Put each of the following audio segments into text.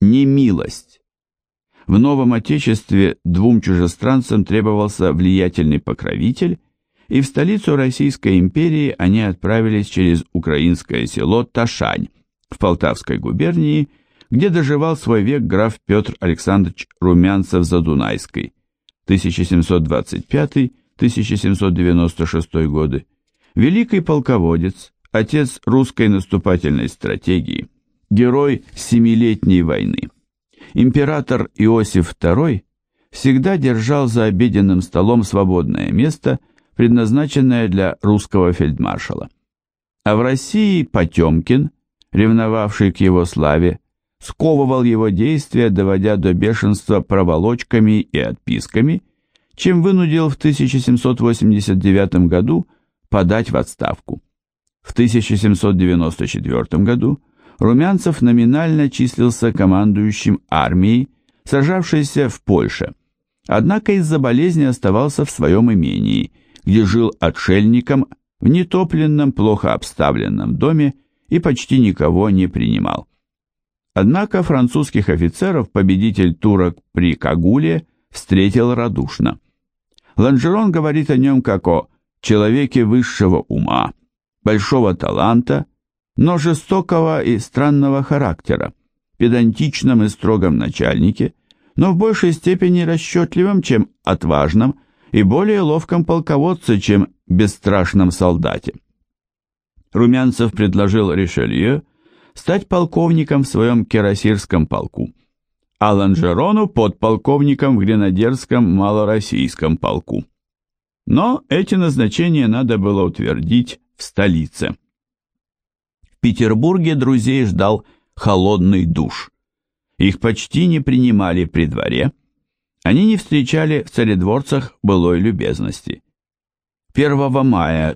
немилость. В новом Отечестве двум чужестранцам требовался влиятельный покровитель, и в столицу Российской империи они отправились через украинское село Ташань в Полтавской губернии, где доживал свой век граф Петр Александрович Румянцев-Задунайский, 1725-1796 годы, великий полководец, отец русской наступательной стратегии, герой Семилетней войны. Император Иосиф II всегда держал за обеденным столом свободное место, предназначенное для русского фельдмаршала. А в России Потемкин, ревновавший к его славе, сковывал его действия, доводя до бешенства проволочками и отписками, чем вынудил в 1789 году подать в отставку. В 1794 году Румянцев номинально числился командующим армией, сражавшейся в Польше, однако из-за болезни оставался в своем имении, где жил отшельником в нетопленном, плохо обставленном доме и почти никого не принимал. Однако французских офицеров победитель турок при Кагуле встретил радушно. Ланжерон говорит о нем как о человеке высшего ума, большого таланта, но жестокого и странного характера, педантичном и строгом начальнике, но в большей степени расчетливом, чем отважном, и более ловком полководце, чем бесстрашном солдате. Румянцев предложил Ришелье стать полковником в своем кирасирском полку, а Ланжерону подполковником в гренадерском малороссийском полку. Но эти назначения надо было утвердить в столице. В Петербурге друзей ждал холодный душ. Их почти не принимали при дворе, они не встречали в царедворцах былой любезности. 1 мая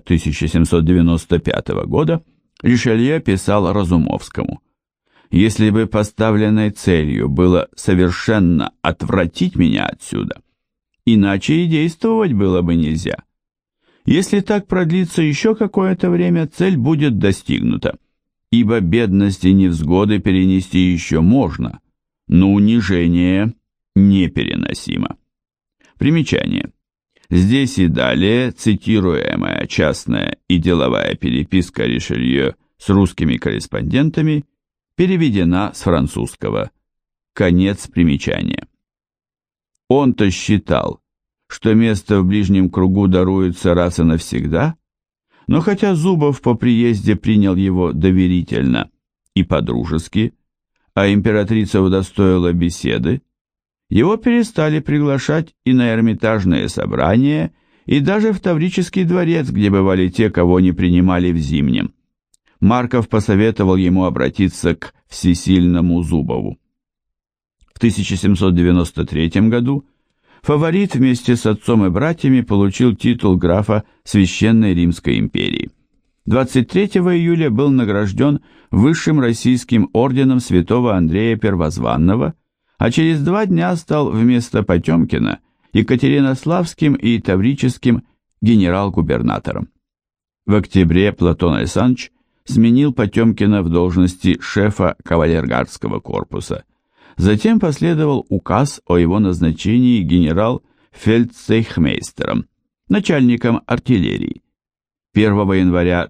1795 года Ришелье писал Разумовскому: «Если бы поставленной целью было совершенно отвратить меня отсюда, иначе и действовать было бы нельзя. Если так продлится еще какое-то время, цель будет достигнута, ибо бедность и невзгоды перенести еще можно, но унижение непереносимо». Примечание. Здесь и далее цитируемая частная и деловая переписка Ришелье с русскими корреспондентами переведена с французского. Конец примечания. Он-то считал, что место в ближнем кругу даруется раз и навсегда, но хотя Зубов по приезде принял его доверительно и по-дружески, а императрица удостоила беседы, его перестали приглашать и на Эрмитажные собрания, и даже в Таврический дворец, где бывали те, кого не принимали в Зимнем. Марков посоветовал ему обратиться к всесильному Зубову. В 1793 году фаворит вместе с отцом и братьями получил титул графа Священной Римской империи. 23 июля был награжден высшим российским орденом святого Андрея Первозванного, а через 2 дня стал вместо Потемкина екатеринославским и таврическим генерал-губернатором. В октябре Платон Александрович сменил Потемкина в должности шефа кавалергардского корпуса. Затем последовал указ о его назначении генерал-фельдцейхмейстером, начальником артиллерии. 1 января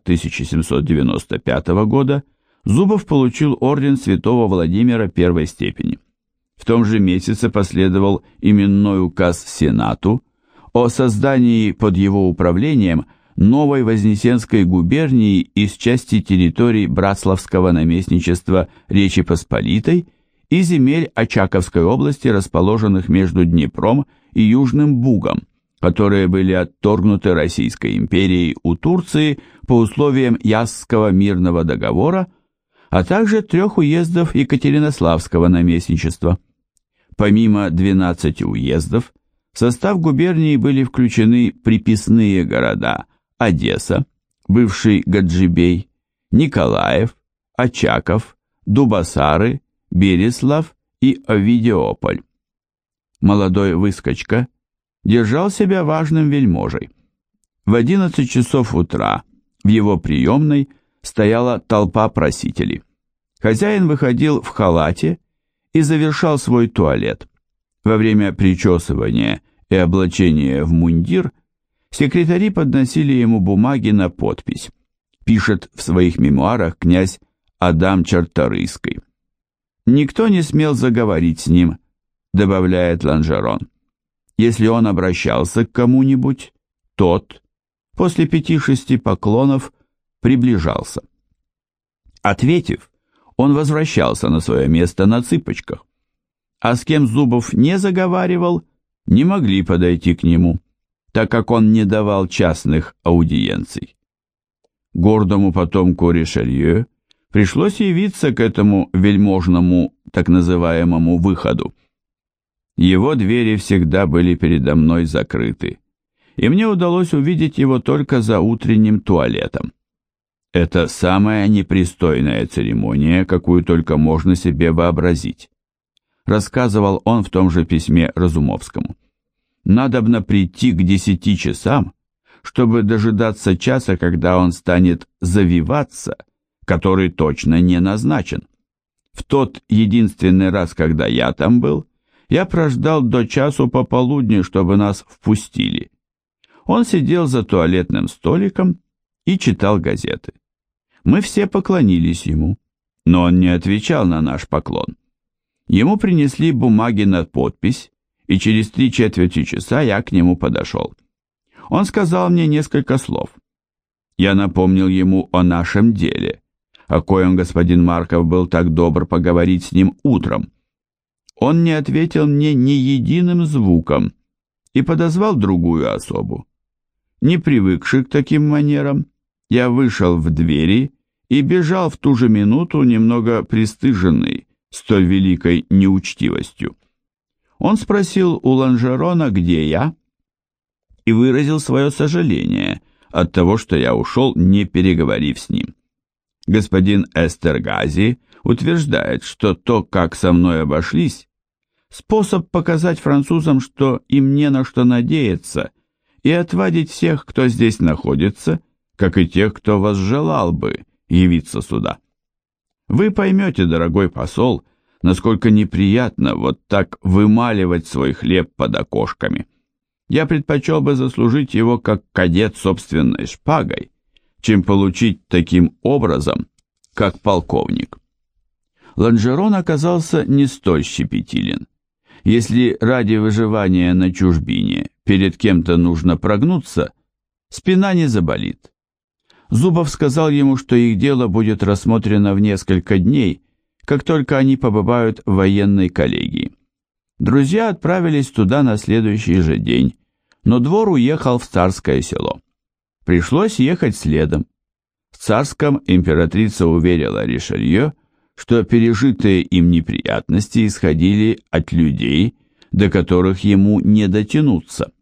1795 года Зубов получил орден святого Владимира первой степени. В том же месяце последовал именной указ Сенату о создании под его управлением новой Вознесенской губернии из части территорий Братславского наместничества Речи Посполитой и земель Очаковской области, расположенных между Днепром и Южным Бугом, которые были отторгнуты Российской империей у Турции по условиям Ясского мирного договора, а также 3 уездов Екатеринославского наместничества. Помимо 12 уездов, в состав губернии были включены приписные города Одесса, бывший Гаджибей, Николаев, Очаков, Дубасары, Береслав и Овидиополь. Молодой выскочка держал себя важным вельможей. В 11 часов утра в его приемной стояла толпа просителей. Хозяин выходил в халате и завершал свой туалет. Во время причесывания и облачения в мундир секретари подносили ему бумаги на подпись. Пишет в своих мемуарах князь Адам Чарторийский. «Никто не смел заговорить с ним», добавляет Ланжерон. «Если он обращался к кому-нибудь, тот, после 5-6 поклонов, приближался. Ответив, он возвращался на свое место на цыпочках, а с кем Зубов не заговаривал, не могли подойти к нему, так как он не давал частных аудиенций. Гордому потомку Ришелье пришлось явиться к этому вельможному так называемому выходу. Его двери всегда были передо мной закрыты, и мне удалось увидеть его только за утренним туалетом. Это самая непристойная церемония, какую только можно себе вообразить», рассказывал он в том же письме Разумовскому. «Надобно прийти к 10 часам, чтобы дожидаться часа, когда он станет завиваться, который точно не назначен. В тот единственный раз, когда я там был, я прождал до часу пополудни, чтобы нас впустили. Он сидел за туалетным столиком и читал газеты. Мы все поклонились ему, но он не отвечал на наш поклон. Ему принесли бумаги на подпись, и через 3/4 часа я к нему подошел. Он сказал мне несколько слов. Я напомнил ему о нашем деле, о коем господин Марков был так добр поговорить с ним утром. Он не ответил мне ни единым звуком и подозвал другую особу. Не привыкший к таким манерам, я вышел в двери и бежал в ту же минуту, немного пристыженный столь великой неучтивостью. Он спросил у Ланжерона, где я, и выразил свое сожаление от того, что я ушел, не переговорив с ним. Господин Эстергази утверждает, что то, как со мной обошлись, способ показать французам, что им не на что надеяться, и отвадить всех, кто здесь находится, как и тех, кто возжелал бы явиться сюда. Вы поймете, дорогой посол, насколько неприятно вот так вымаливать свой хлеб под окошками. Я предпочел бы заслужить его как кадет собственной шпагой, чем получить таким образом, как полковник». Ланжерон оказался не столь щепетилен. Если ради выживания на чужбине перед кем-то нужно прогнуться, спина не заболит. Зубов сказал ему, что их дело будет рассмотрено в несколько дней, как только они побывают в военной коллегии. Друзья отправились туда на следующий же день, но двор уехал в Царское село. Пришлось ехать следом. В Царском императрица уверила Ришелье, что пережитые им неприятности исходили от людей, до которых ему не дотянуться.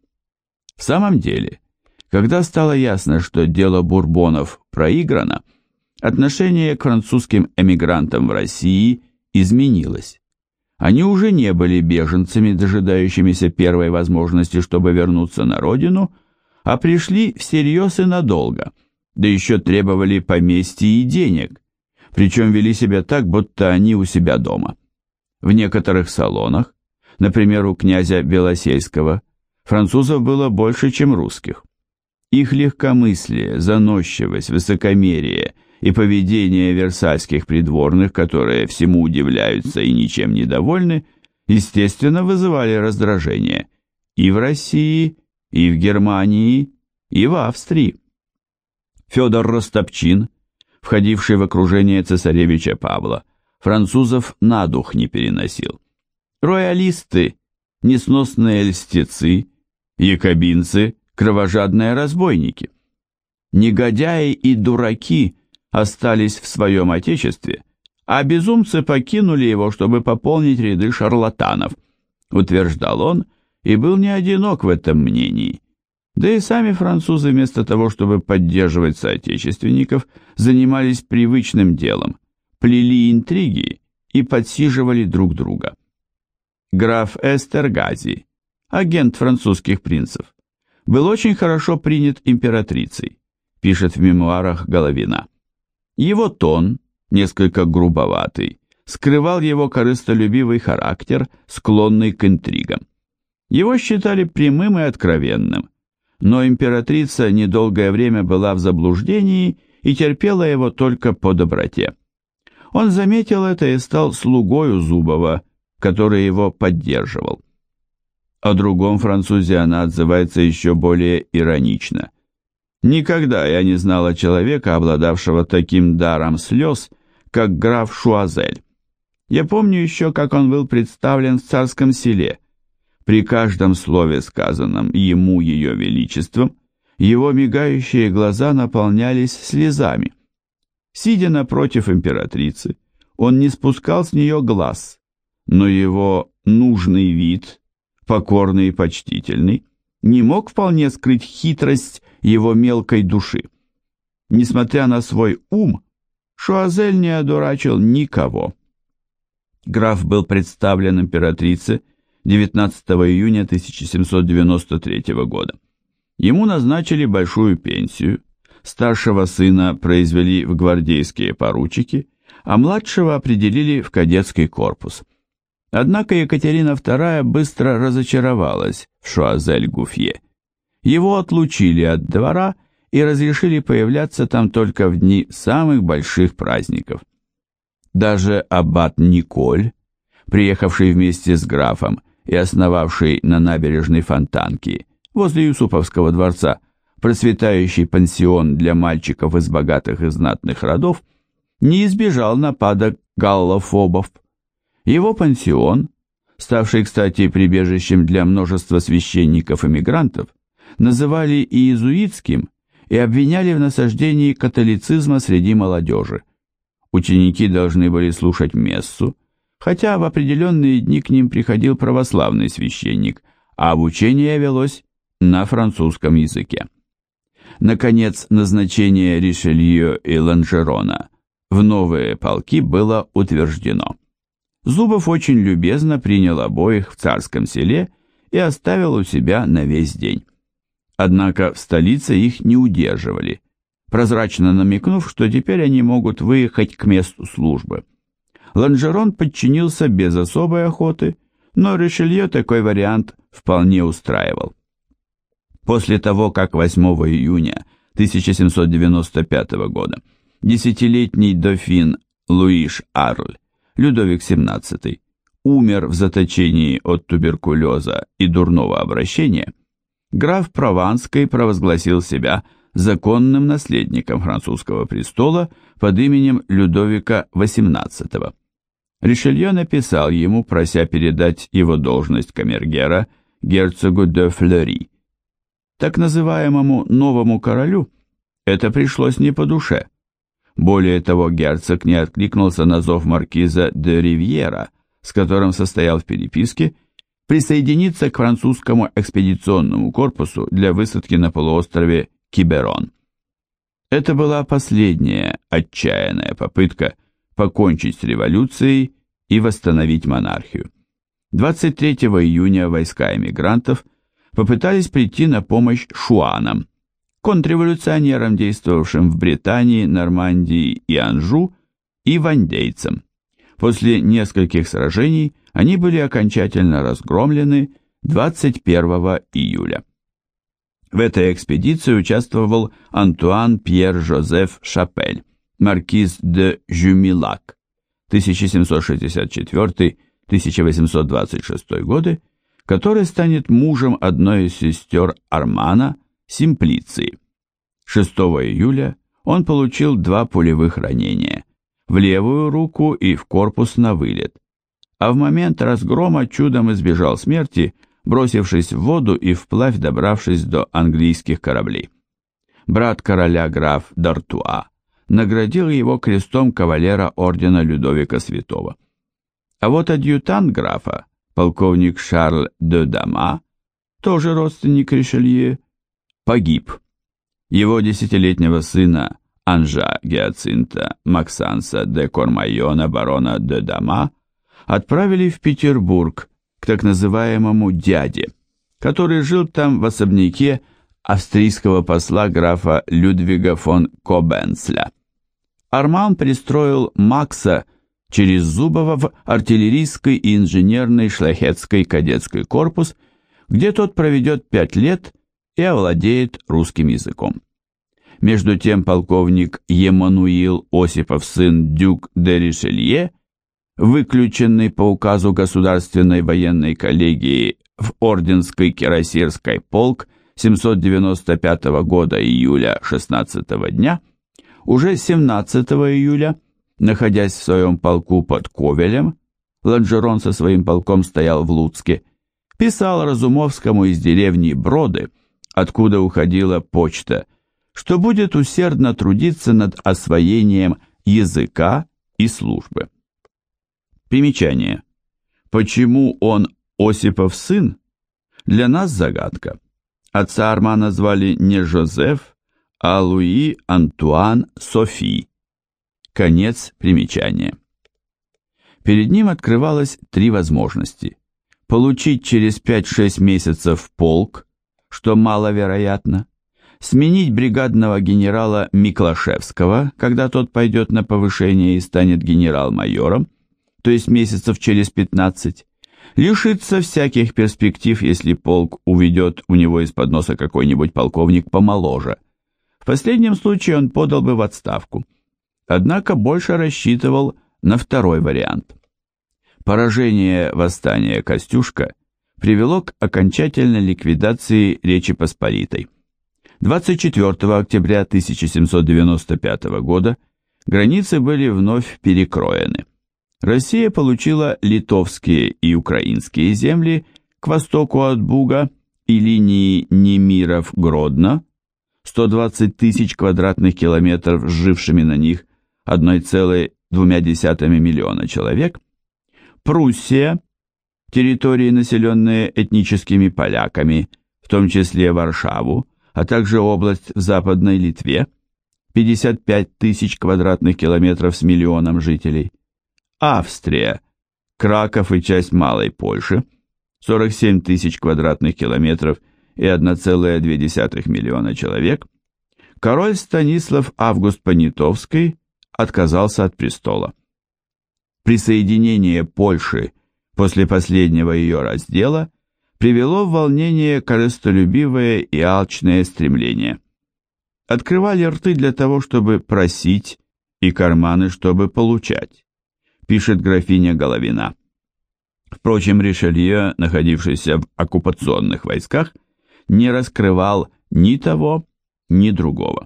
В самом деле, когда стало ясно, что дело Бурбонов проиграно, отношение к французским эмигрантам в России изменилось. Они уже не были беженцами, дожидающимися первой возможности, чтобы вернуться на родину, а пришли всерьез и надолго, да еще требовали поместья и денег, причем вели себя так, будто они у себя дома. В некоторых салонах, например, у князя Белосельского, французов было больше, чем русских. Их легкомыслие, заносчивость, высокомерие и поведение версальских придворных, которые всему удивляются и ничем не довольны, естественно, вызывали раздражение и в России, и в Германии, и в Австрии. Федор Ростопчин, входивший в окружение цесаревича Павла, французов на дух не переносил. Роялисты, несносные льстецы, якобинцы, кровожадные разбойники. Негодяи и дураки остались в своем отечестве, а безумцы покинули его, чтобы пополнить ряды шарлатанов, утверждал он, и был не одинок в этом мнении. Да и сами французы вместо того, чтобы поддерживать соотечественников, занимались привычным делом, плели интриги и подсиживали друг друга. Граф Эстергази, агент французских принцев, был очень хорошо принят императрицей, пишет в мемуарах Головина. Его тон, несколько грубоватый, скрывал его корыстолюбивый характер, склонный к интригам. Его считали прямым и откровенным, но императрица недолгое время была в заблуждении и терпела его только по доброте. Он заметил это и стал слугою Зубова, который его поддерживал. О другом французе она отзывается еще более иронично. «Никогда я не знала человека, обладавшего таким даром слез, как граф Шуазель. Я помню еще, как он был представлен в Царском селе. При каждом слове, сказанном ему ее величеством, его мигающие глаза наполнялись слезами. Сидя напротив императрицы, он не спускал с нее глаз, но его нужный вид, покорный и почтительный, не мог вполне скрыть хитрость его мелкой души. Несмотря на свой ум, Шуазель не одурачил никого. Граф был представлен императрице 19 июня 1793 года. Ему назначили большую пенсию, старшего сына произвели в гвардейские поручики, а младшего определили в кадетский корпус. Однако Екатерина II быстро разочаровалась в Шуазель-Гуфье. Его отлучили от двора и разрешили появляться там только в дни самых больших праздников. Даже аббат Николь, приехавший вместе с графом и основавший на набережной Фонтанки, возле Юсуповского дворца, процветающий пансион для мальчиков из богатых и знатных родов, не избежал нападок галлофобов. Его пансион, ставший, кстати, прибежищем для множества священников-эмигрантов, называли иезуитским и обвиняли в насаждении католицизма среди молодежи. Ученики должны были слушать мессу, хотя в определенные дни к ним приходил православный священник, а обучение велось на французском языке. Наконец, назначение Ришелье и Ланжерона в новые полки было утверждено. Зубов очень любезно принял обоих в Царском селе и оставил у себя на весь день. Однако в столице их не удерживали, прозрачно намекнув, что теперь они могут выехать к месту службы. Ланжерон подчинился без особой охоты, но Ришелье такой вариант вполне устраивал. После того, как 8 июня 1795 года десятилетний дофин Луиш Арль, Людовик XVII, умер в заточении от туберкулеза и дурного обращения, граф Прованский провозгласил себя законным наследником французского престола под именем Людовика XVIII. Ришелье написал ему, прося передать его должность камергера герцогу де Флери. Так называемому новому королю это пришлось не по душе. Более того, герцог не откликнулся на зов маркиза де Ривьера, с которым состоял в переписке, присоединиться к французскому экспедиционному корпусу для высадки на полуострове Киберон. Это была последняя отчаянная попытка покончить с революцией и восстановить монархию. 23 июня войска эмигрантов попытались прийти на помощь шуанам, контрреволюционерам, действовавшим в Британии, Нормандии и Анжу, и вандейцам. После нескольких сражений они были окончательно разгромлены 21 июля. В этой экспедиции участвовал Антуан Пьер-Жозеф Шапель, маркиз де Жюмилак, 1764-1826 годы, который станет мужем одной из сестер Армана, Симплиции. 6 июля он получил 2 пулевых ранения – в левую руку и в корпус на вылет, а в момент разгрома чудом избежал смерти, бросившись в воду и вплавь добравшись до английских кораблей. Брат короля граф д'Артуа наградил его крестом кавалера ордена Людовика Святого. А вот адъютант графа, полковник Шарль де Дама, тоже родственник Ришелье, погиб. Его 10-летнего сына Анжа Гиацинта Максанса де Кормайона барона де Дама отправили в Петербург к так называемому дяде, который жил там в особняке австрийского посла графа Людвига фон Кобенцля. Арман пристроил Макса через Зубова в артиллерийский и инженерный шляхетский кадетский корпус, где тот проведет 5 лет и овладеет русским языком. Между тем полковник Емануил Осипов, сын дюк де Ришелье, выключенный по указу Государственной военной коллегии в Орденский кирасирский полк 795 года июля 16 дня, уже 17 июля, находясь в своем полку под Ковелем, Ланжерон со своим полком стоял в Луцке, писал Разумовскому из деревни Броды, откуда уходила почта, что будет усердно трудиться над освоением языка и службы. Примечание. Почему он Осипов сын? Для нас загадка. Отца Армана звали не Жозеф, а Луи Антуан Софи. Конец примечания. Перед ним открывалось 3 возможности. Получить через 5-6 месяцев полк, что маловероятно, сменить бригадного генерала Миклашевского, когда тот пойдет на повышение и станет генерал-майором, то есть месяцев через 15, лишиться всяких перспектив, если полк уведет у него из-под носа какой-нибудь полковник помоложе. В последнем случае он подал бы в отставку. Однако больше рассчитывал на второй вариант. Поражение восстания Костюшка привело к окончательной ликвидации Речи Посполитой. 24 октября 1795 года границы были вновь перекроены. Россия получила литовские и украинские земли к востоку от Буга и линии Немиров-Гродно, 120 тысяч квадратных километров с жившими на них 1,2 миллиона человек, Пруссия, территории, населенные этническими поляками, в том числе Варшаву, а также область в Западной Литве, 55 тысяч квадратных километров с миллионом жителей, Австрия, Краков и часть Малой Польши, 47 тысяч квадратных километров и 1,2 миллиона человек, король Станислав Август Понятовский отказался от престола. Присоединение Польши после последнего ее раздела привело в волнение корыстолюбивое и алчное стремление. Открывали рты для того, чтобы просить, и карманы, чтобы получать, пишет графиня Головина. Впрочем, Ришелье, находившийся в оккупационных войсках, не раскрывал ни того, ни другого.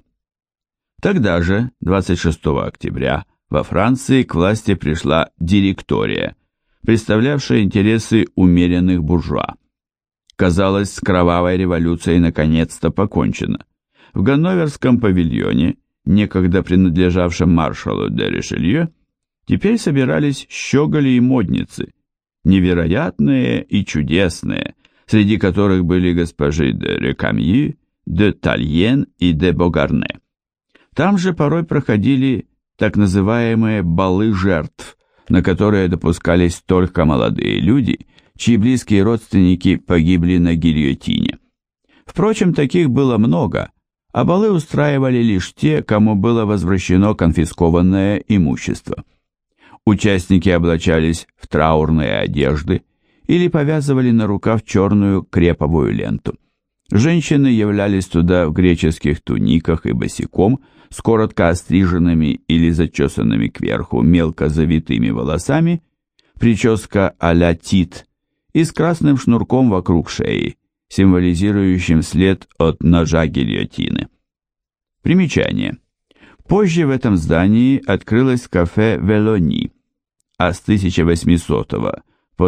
Тогда же, 26 октября, во Франции к власти пришла директория, представлявшая интересы умеренных буржуа. Казалось, с кровавой революцией наконец-то покончено. В Ганноверском павильоне, некогда принадлежавшем маршалу де Ришелье, теперь собирались щеголи и модницы, невероятные и чудесные, среди которых были госпожи де Рекамьи, де Тальен и де Богарне. Там же порой проходили так называемые балы жертв, на которые допускались только молодые люди, чьи близкие родственники погибли на гильотине. Впрочем, таких было много, а балы устраивали лишь те, кому было возвращено конфискованное имущество. Участники облачались в траурные одежды или повязывали на рукав черную креповую ленту. Женщины являлись туда в греческих туниках и босиком, с коротко остриженными или зачесанными кверху мелко завитыми волосами, прическа а-ля Тит, и с красным шнурком вокруг шеи, символизирующим след от ножа гильотины. Примечание. Позже в этом здании открылось кафе «Велони», а с 1800 по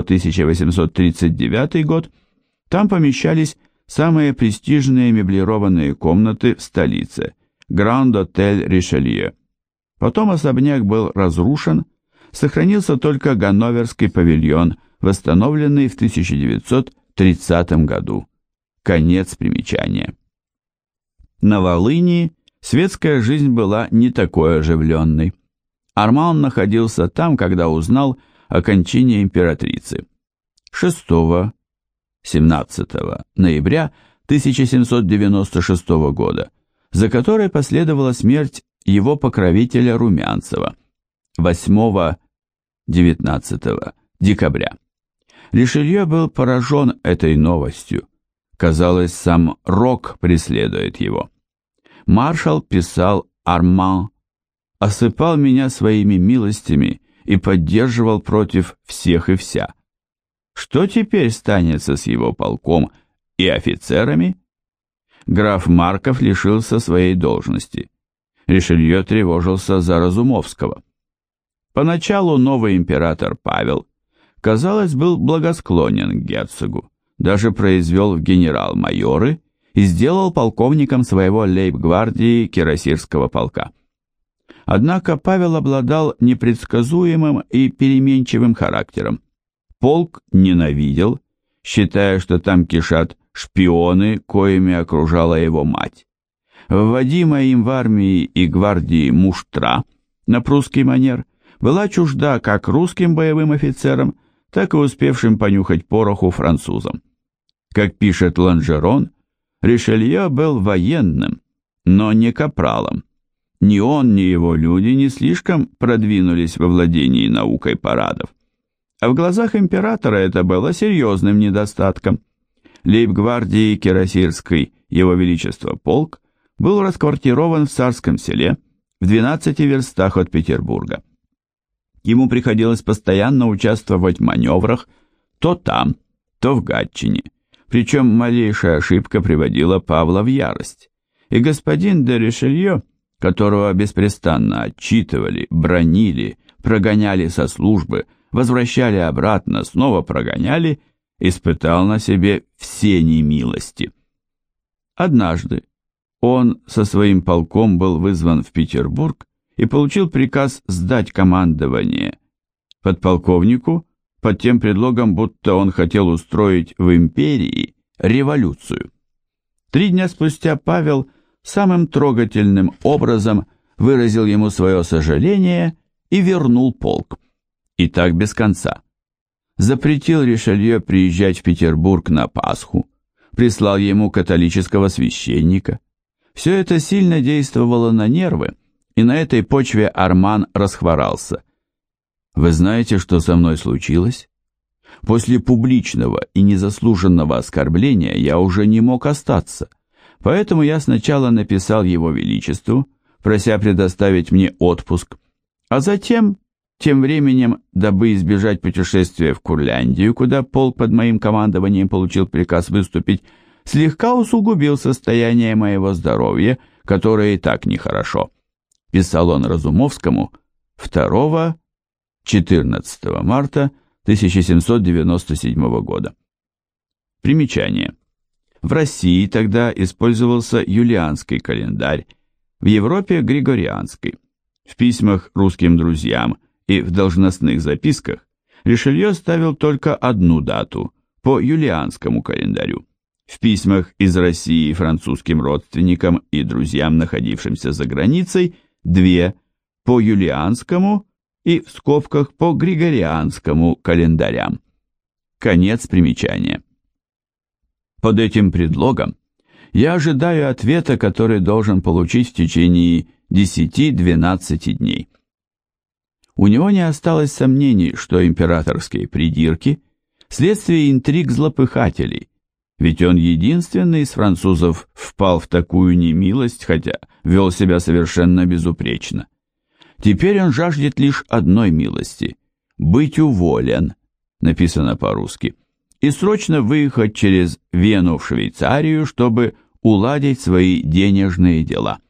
1839 год там помещались самые престижные меблированные комнаты в столице – Гранд-отель Ришелье. Потом особняк был разрушен, сохранился только Ганноверский павильон, восстановленный в 1930 году. Конец примечания. На Волыни светская жизнь была не такой оживленной. Арман находился там, когда узнал о кончине императрицы. 6-17 ноября 1796 года, за которой последовала смерть его покровителя Румянцева. 8 19 декабря. Ришелье был поражен этой новостью. Казалось, сам рок преследует его. Маршал писал Арман: «Осыпал меня своими милостями и поддерживал против всех и вся. Что теперь станется с его полком и офицерами?» Граф Марков лишился своей должности. Ришелье тревожился за Разумовского. Поначалу новый император Павел, казалось, был благосклонен к герцогу, даже произвел в генерал-майоры и сделал полковником своего лейб-гвардии кирасирского полка. Однако Павел обладал непредсказуемым и переменчивым характером. Полк ненавидел, считая, что там кишат шпионы, коими окружала его мать. Вводимая им в армии и гвардии муштра на прусский манер была чужда как русским боевым офицерам, так и успевшим понюхать пороху французам. Как пишет Ланжерон, Ришелье был военным, но не капралом. Ни он, ни его люди не слишком продвинулись во владении наукой парадов. А в глазах императора это было серьезным недостатком. Лейб-гвардии Кирасирской Его Величество полк был расквартирован в Царском селе в 12 верстах от Петербурга. Ему приходилось постоянно участвовать в маневрах то там, то в Гатчине, причем малейшая ошибка приводила Павла в ярость. И господин де Ришелье, которого беспрестанно отчитывали, бранили, прогоняли со службы, возвращали обратно, снова прогоняли, испытал на себе все немилости. Однажды он со своим полком был вызван в Петербург и получил приказ сдать командование подполковнику под тем предлогом, будто он хотел устроить в империи революцию. 3 дня спустя Павел самым трогательным образом выразил ему свое сожаление и вернул полк. И так без конца. Запретил Ришелье приезжать в Петербург на Пасху, прислал ему католического священника. Все это сильно действовало на нервы, и на этой почве Арман расхворался. Вы знаете, что со мной случилось? После публичного и незаслуженного оскорбления я уже не мог остаться, поэтому я сначала написал Его Величеству, прося предоставить мне отпуск, а затем, тем временем, дабы избежать путешествия в Курляндию, куда полк под моим командованием получил приказ выступить, слегка усугубил состояние моего здоровья, которое и так нехорошо. Писал он Разумовскому 2-14 марта 1797 года. Примечание. В России тогда использовался юлианский календарь, в Европе григорианский. В письмах русским друзьям и в должностных записках Ришелье ставил только одну дату по юлианскому календарю. В письмах из России французским родственникам и друзьям, находившимся за границей, 2 по юлианскому и в скобках по григорианскому календарям. Конец примечания. Под этим предлогом я ожидаю ответа, который должен получить в течение 10-12 дней. У него не осталось сомнений, что императорские придирки – следствие интриг злопыхателей, ведь он единственный из французов впал в такую немилость, хотя вел себя совершенно безупречно. Теперь он жаждет лишь одной милости – быть уволен, написано по-русски, и срочно выехать через Вену в Швейцарию, чтобы уладить свои денежные дела.